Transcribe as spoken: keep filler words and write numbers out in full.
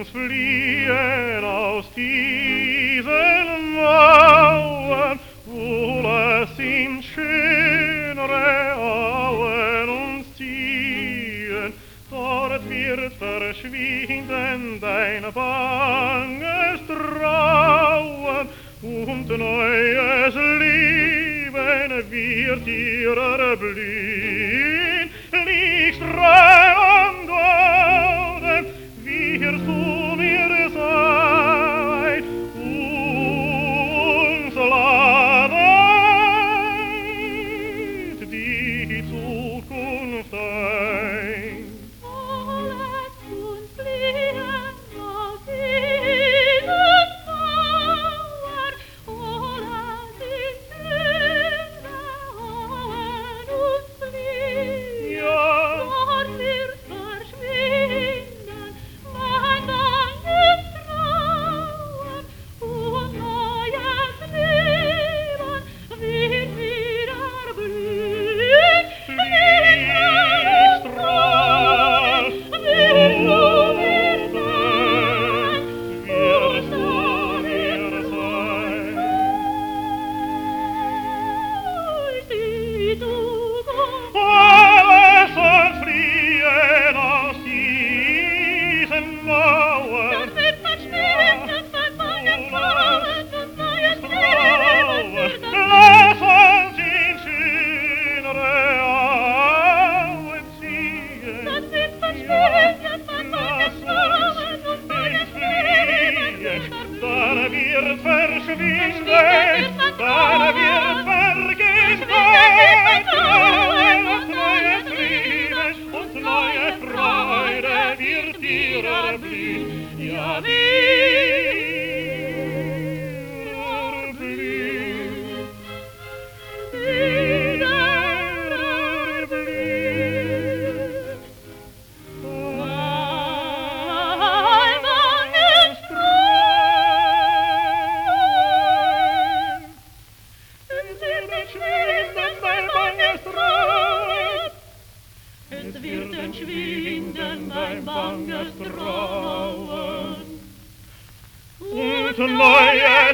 uns fliehen aus diesen Mauern, wohl es in schönere Auen uns ziehen, dort wird verschwinden dein banges Trauen, und neues Leben wird dir erblühen. Liegst frei am Boden, wirst du mir sein, uns ladet die Zukunft ein. Alles uns fliehen aus diesen Mauern, alles in schöne Auen uns fliehen. Dort wird verschwinden mein banges Trauen, und neues Leben wird wieder blühen. Lichtstrahl, Wirst du mir sein, wirst du mir sein. die Zukunft. Alles soll fliehen aus diesen Mauern. Dann wird verschwinden mein banges Trauen, und neues Leben wird Lass uns in schönere Auen ziehen. Dann wird verschwinden mein banges Trauen, und neues Leben wird Dann wird verschwinden, dann wird vergehen, und neues Leben und neue Freude wird dir erblühen. Ja, wieder erblühen, wieder erblühen. mein banges Traum. Es wird entschwinden, mein banges Traum. Es wird entschwinden mein banges Trauen. Und neues